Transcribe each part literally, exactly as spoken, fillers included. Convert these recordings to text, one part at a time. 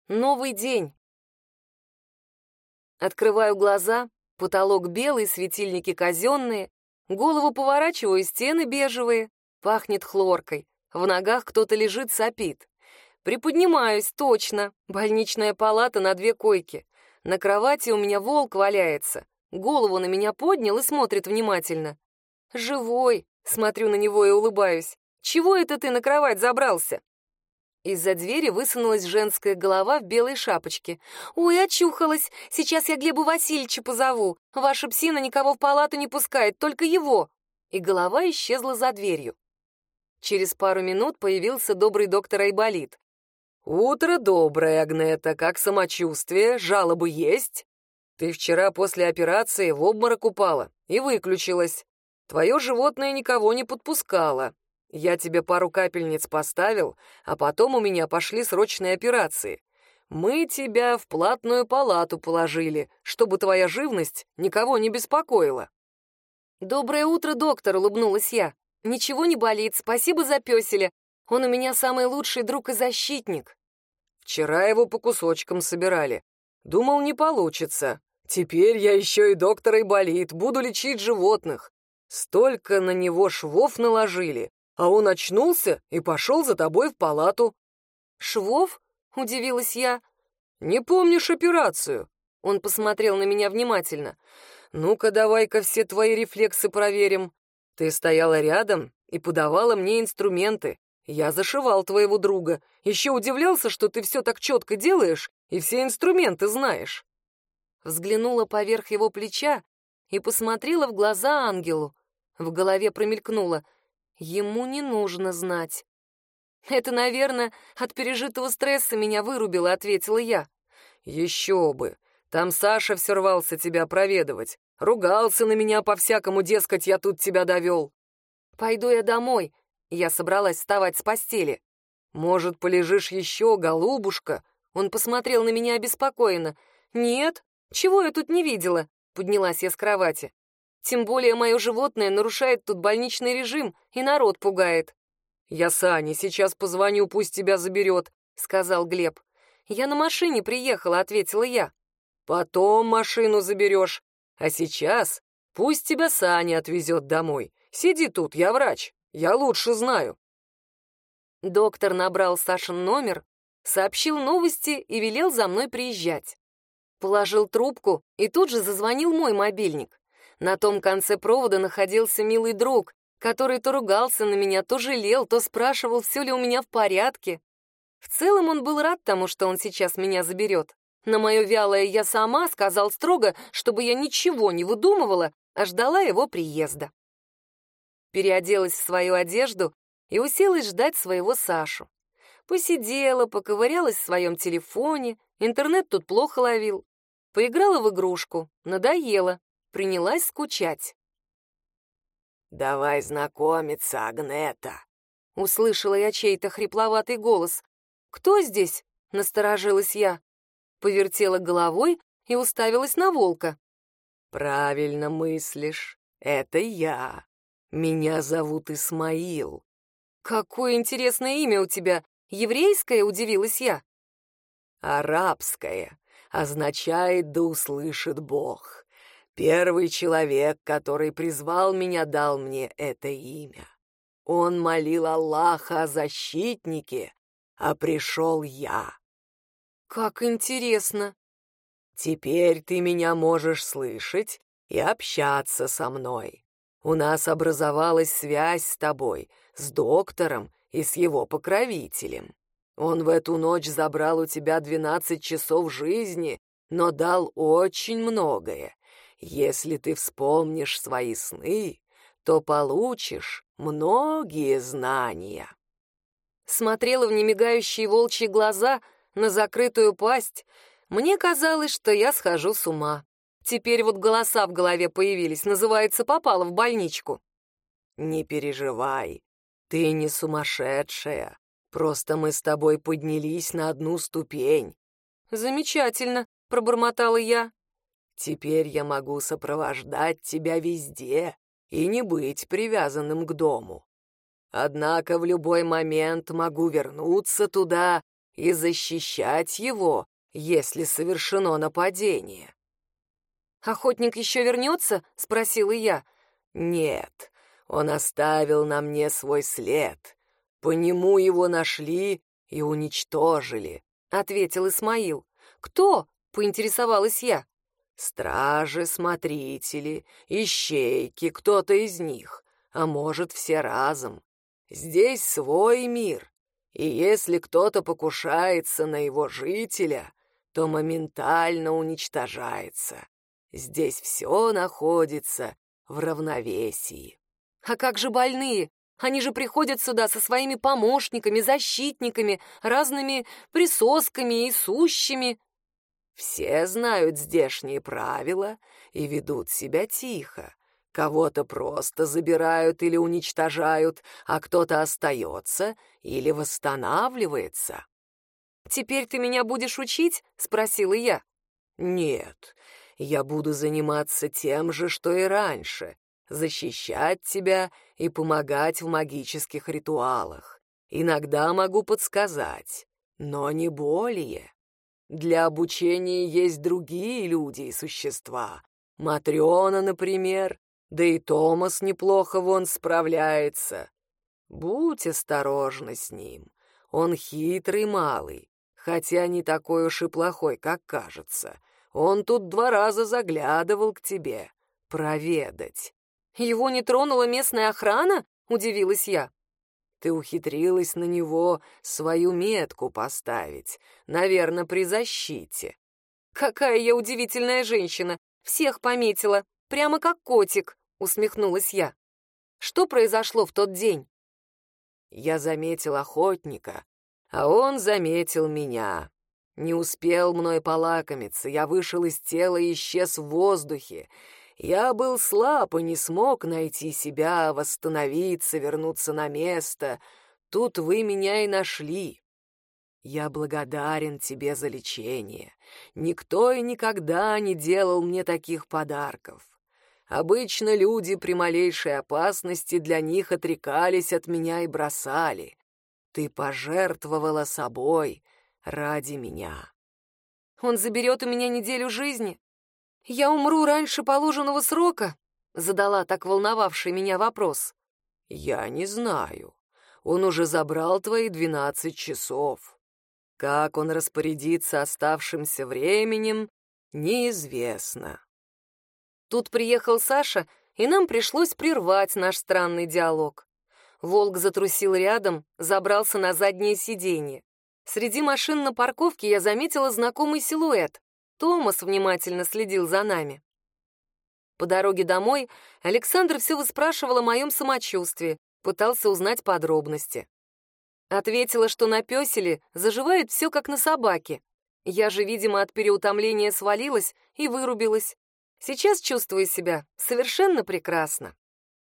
Новый день. Открываю глаза, потолок белый, светильники казенные, голову поворачиваю, стены бежевые, пахнет хлоркой, в ногах кто-то лежит, сопит. Приподнимаюсь, точно, больничная палата на две койки. На кровати у меня волк валяется, голову на меня поднял и смотрит внимательно. «Живой!» — смотрю на него и улыбаюсь. «Чего это ты на кровать забрался?» Из-за двери высунулась женская голова в белой шапочке. «Ой, очухалась! Сейчас я Глеба Васильевича позову. Ваша псина никого в палату не пускает, только его!» И голова исчезла за дверью. Через пару минут появился добрый доктор Айболит. «Утро доброе, Агнета. Как самочувствие? Жалобы есть? Ты вчера после операции в обморок упала и выключилась. Твое животное никого не подпускало. Я тебе пару капельниц поставил, а потом у меня пошли срочные операции. Мы тебя в платную палату положили, чтобы твоя живность никого не беспокоила». «Доброе утро, доктор», — улыбнулась я. «Ничего не болит, спасибо за пёселя. Он у меня самый лучший друг и защитник». «Вчера его по кусочкам собирали. Думал, не получится. Теперь я еще и доктор Айболит, буду лечить животных. Столько на него швов наложили. А он очнулся и пошел за тобой в палату». «Швов?» — удивилась я. «Не помнишь операцию?» Он посмотрел на меня внимательно. «Ну-ка, давай-ка все твои рефлексы проверим. Ты стояла рядом и подавала мне инструменты. Я зашивал твоего друга. Еще удивлялся, что ты все так четко делаешь и все инструменты знаешь». Взглянула поверх его плеча и посмотрела в глаза ангелу. В голове промелькнуло: ему не нужно знать. «Это, наверное, от пережитого стресса меня вырубило», — ответила я. «Еще бы! Там Саша все рвался тебя проведывать. Ругался на меня по-всякому, дескать, я тут тебя довел». «Пойду я домой». Я собралась вставать с постели. «Может, полежишь еще, голубушка?» Он посмотрел на меня обеспокоенно. «Нет, чего я тут не видела?» Поднялась я с кровати. «Тем более мое животное нарушает тут больничный режим и народ пугает». «Я Сане сейчас позвоню, пусть тебя заберет», — сказал Глеб. «Я на машине приехала», — ответила я. «Потом машину заберешь, а сейчас пусть тебя Саня отвезет домой. Сиди тут, я врач, я лучше знаю». Доктор набрал Сашин номер, сообщил новости и велел за мной приезжать. Положил трубку, и тут же зазвонил мой мобильник. На том конце провода находился милый друг, который то ругался на меня, то жалел, то спрашивал, все ли у меня в порядке. В целом он был рад тому, что он сейчас меня заберет. На мое вялое «я сама» сказал строго, чтобы я ничего не выдумывала, а ждала его приезда. Переоделась в свою одежду и уселась ждать своего Сашу. Посидела, поковырялась в своем телефоне, интернет тут плохо ловил. Поиграла в игрушку, надоело, принялась скучать. «Давай знакомиться, Агнета», — услышала я чей-то хрипловатый голос. «Кто здесь?» — насторожилась я. Повертела головой и уставилась на волка. «Правильно мыслишь, это я. Меня зовут Исмаил». «Какое интересное имя у тебя! Еврейское?» — удивилась я. «Арабское. Означает «да услышит Бог». Первый человек, который призвал меня, дал мне это имя. Он молил Аллаха о защитнике, а пришел я». «Как интересно!» «Теперь ты меня можешь слышать и общаться со мной. У нас образовалась связь с тобой, с доктором и с его покровителем. Он в эту ночь забрал у тебя двенадцать часов жизни, но дал очень многое. Если ты вспомнишь свои сны, то получишь многие знания». Смотрела в немигающие волчьи глаза, на закрытую пасть. Мне казалось, что я схожу с ума. Теперь вот голоса в голове появились, называется, попала в больничку. «Не переживай, ты не сумасшедшая. Просто мы с тобой поднялись на одну ступень». «Замечательно», — пробормотала я. «Теперь я могу сопровождать тебя везде и не быть привязанным к дому. Однако в любой момент могу вернуться туда и защищать его, если совершено нападение. «Охотник еще вернется?» — спросила я. Нет, он оставил на мне свой след. По нему его нашли и уничтожили», — ответил Исмаил. «Кто?» — поинтересовалась я. «Стражи, смотрители, ищейки, кто-то из них, а может, все разом. Здесь свой мир, и если кто-то покушается на его жителя, то моментально уничтожается. Здесь все находится в равновесии». «А как же больные? Они же приходят сюда со своими помощниками, защитниками, разными присосками и сущими». «Все знают здешние правила и ведут себя тихо. Кого-то просто забирают или уничтожают, а кто-то остается или восстанавливается». «Теперь ты меня будешь учить?» — спросила я. «Нет, я буду заниматься тем же, что и раньше, защищать тебя и помогать в магических ритуалах. Иногда могу подсказать, но не более. Для обучения есть другие люди и существа. Матрёна, например, да и Томас неплохо вон справляется. Будь осторожна с ним, он хитрый малый, хотя не такой уж и плохой, как кажется. Он тут два раза заглядывал к тебе проведать». «Его не тронула местная охрана?» — удивилась я. «Ты ухитрилась на него свою метку поставить, наверное, при защите». «Какая я удивительная женщина! Всех пометила, прямо как котик!» — усмехнулась я. «Что произошло в тот день?» «Я заметил охотника, а он заметил меня. Не успел мной полакомиться, я вышел из тела и исчез в воздухе. Я был слаб и не смог найти себя, восстановиться, вернуться на место. Тут вы меня и нашли. Я благодарен тебе за лечение. Никто и никогда не делал мне таких подарков. Обычно люди при малейшей опасности для них отрекались от меня и бросали. Ты пожертвовала собой ради меня». «Он заберет у меня неделю жизни? Я умру раньше положенного срока?» — задала так волновавший меня вопрос. «Я не знаю. Он уже забрал твои двенадцать часов. Как он распорядится оставшимся временем, неизвестно». Тут приехал Саша, и нам пришлось прервать наш странный диалог. Волк затрусил рядом, забрался на заднее сиденье. Среди машин на парковке я заметила знакомый силуэт. Томас внимательно следил за нами. По дороге домой Александр все выспрашивал о моем самочувствии, пытался узнать подробности. Ответила, что на пёселе заживает все как на собаке. Я же, видимо, от переутомления свалилась и вырубилась. Сейчас чувствую себя совершенно прекрасно.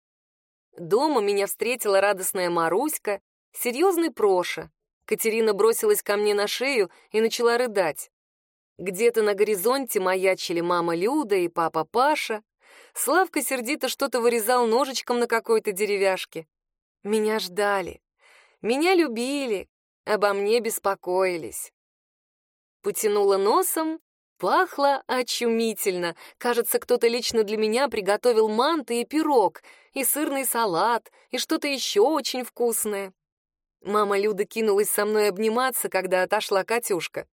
Дома меня встретила радостная Маруська, серьезный Проша. Катерина бросилась ко мне на шею и начала рыдать. Где-то на горизонте маячили мама Люда и папа Паша. Славка сердито что-то вырезал ножичком на какой-то деревяшке. Меня ждали, меня любили, обо мне беспокоились. Потянула носом, пахло очумительно. Кажется, кто-то лично для меня приготовил манты и пирог, и сырный салат, и что-то еще очень вкусное. Мама Люда кинулась со мной обниматься, когда отошла Катюшка.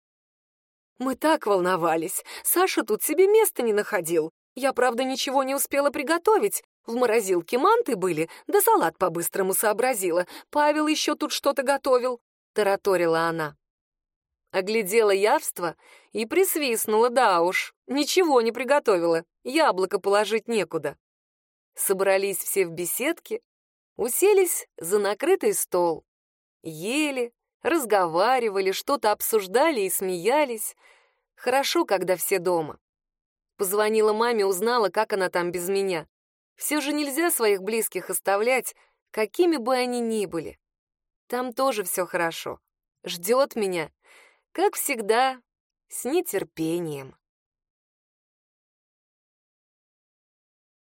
Мы так волновались. Саша тут себе места не находил. Я, правда, ничего не успела приготовить. В морозилке манты были, да салат по-быстрому сообразила. Павел еще тут что-то готовил, — тараторила она. Оглядела явство и присвистнула, да уж, ничего не приготовила, яблоко положить некуда. Собрались все в беседке, уселись за накрытый стол. Ели, разговаривали, что-то обсуждали и смеялись. Хорошо, когда все дома. Позвонила маме, узнала, как она там без меня. Все же нельзя своих близких оставлять, какими бы они ни были. Там тоже все хорошо. Ждет меня, как всегда, с нетерпением.